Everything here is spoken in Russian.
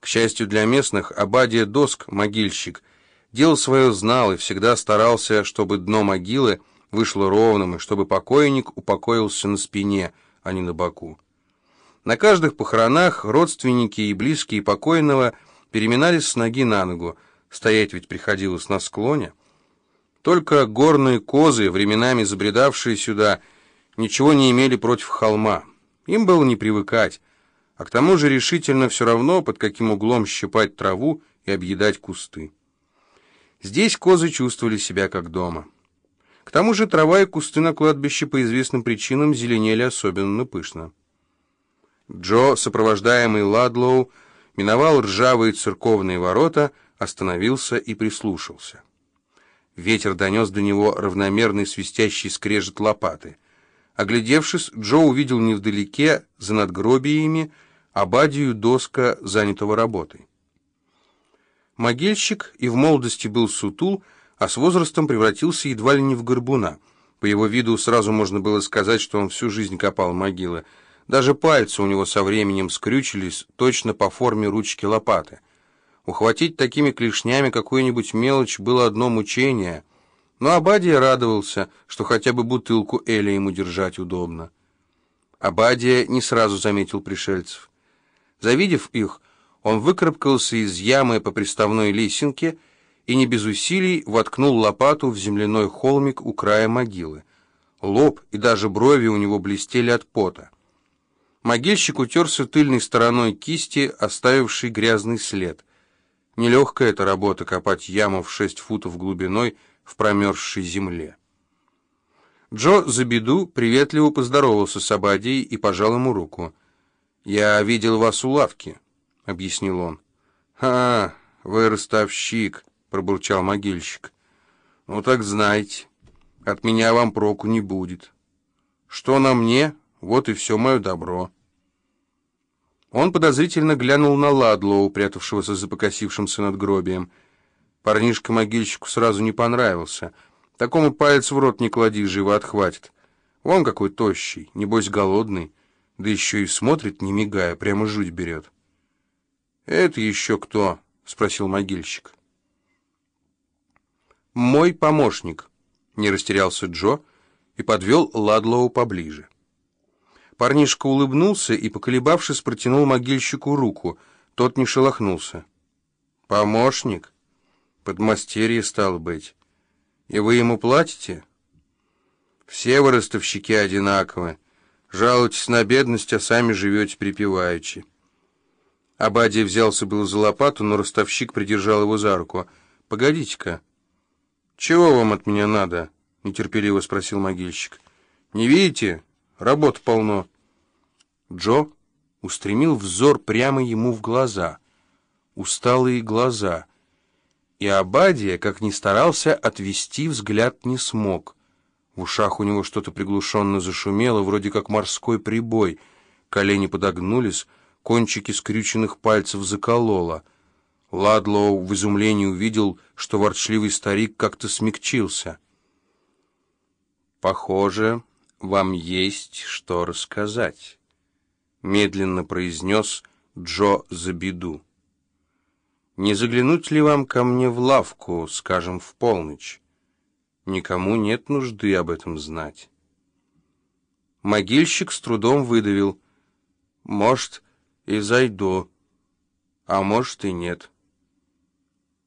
счастью для местных, Обадия Доск, могильщик, дело свое знал и всегда старался, чтобы дно могилы вышло ровным, и чтобы покойник упокоился на спине, а не на боку. На каждых похоронах родственники и близкие покойного переминались с ноги на ногу, стоять ведь приходилось на склоне. Только горные козы, временами забредавшие сюда, ничего не имели против холма. Им было не привыкать, а к тому же решительно все равно, под каким углом щипать траву и объедать кусты. Здесь козы чувствовали себя как дома. К тому же трава и кусты на кладбище по известным причинам зеленели особенно пышно. Джо, сопровождаемый Ладлоу, миновал ржавые церковные ворота, остановился и прислушался. Ветер донес до него равномерный свистящий скрежет лопаты. Оглядевшись, Джо увидел невдалеке, за надгробиями, Обадию Доска, занятого работой. Могильщик и в молодости был сутул, а с возрастом превратился едва ли не в горбуна. По его виду сразу можно было сказать, что он всю жизнь копал могилы. Даже пальцы у него со временем скрючились точно по форме ручки лопаты. Ухватить такими клешнями какую-нибудь мелочь было одно мучение, но Обадия радовался, что хотя бы бутылку эля ему держать удобно. Обадия не сразу заметил пришельцев. Завидев их, он выкарабкался из ямы по приставной лесенке и не без усилий воткнул лопату в земляной холмик у края могилы. Лоб и даже брови у него блестели от пота. Могильщик утерся тыльной стороной кисти, оставившей грязный след. Нелегкая эта работа — копать яму в 6 футов глубиной в промерзшей земле. Джо за беду приветливо поздоровался с Обадией и пожал ему руку. «Я видел вас у лавки», — объяснил он. «А, вы ростовщик», — пробурчал могильщик. «Ну так знайте, от меня вам проку не будет. Что на мне, вот и все мое добро». Он подозрительно глянул на Ладлоу, прятавшегося за покосившимся надгробием. Парнишка могильщику сразу не понравился. Такому палец в рот не клади, живо отхватит. Вон какой тощий, небось голодный, да еще и смотрит, не мигая, прямо жуть берет. «Это еще кто?» — спросил могильщик. «Мой помощник», — не растерялся Джо и подвел Ладлоу поближе. Парнишка улыбнулся и, поколебавшись, протянул могильщику руку. Тот не шелохнулся. «Помощник? Подмастерье, стало быть. И вы ему платите?» «Все вы, ростовщики, одинаковы. Жалуетесь на бедность, а сами живете припеваючи». Обадия взялся было за лопату, но ростовщик придержал его за руку. «Погодите-ка». «Чего вам от меня надо?» — нетерпеливо спросил могильщик. «Не видите? Работы полно». Джо устремил взор прямо ему в глаза. Усталые глаза. И Обадия, как ни старался, отвести взгляд не смог. В ушах у него что-то приглушенно зашумело, вроде как морской прибой. Колени подогнулись, кончики скрюченных пальцев закололо. Ладлоу в изумлении увидел, что ворчливый старик как-то смягчился. «Похоже, вам есть что рассказать», — медленно произнес Джо за беду. «Не заглянуть ли вам ко мне в лавку, скажем, в полночь? Никому нет нужды об этом знать». Могильщик с трудом выдавил: «Может, и зайду, а может и нет».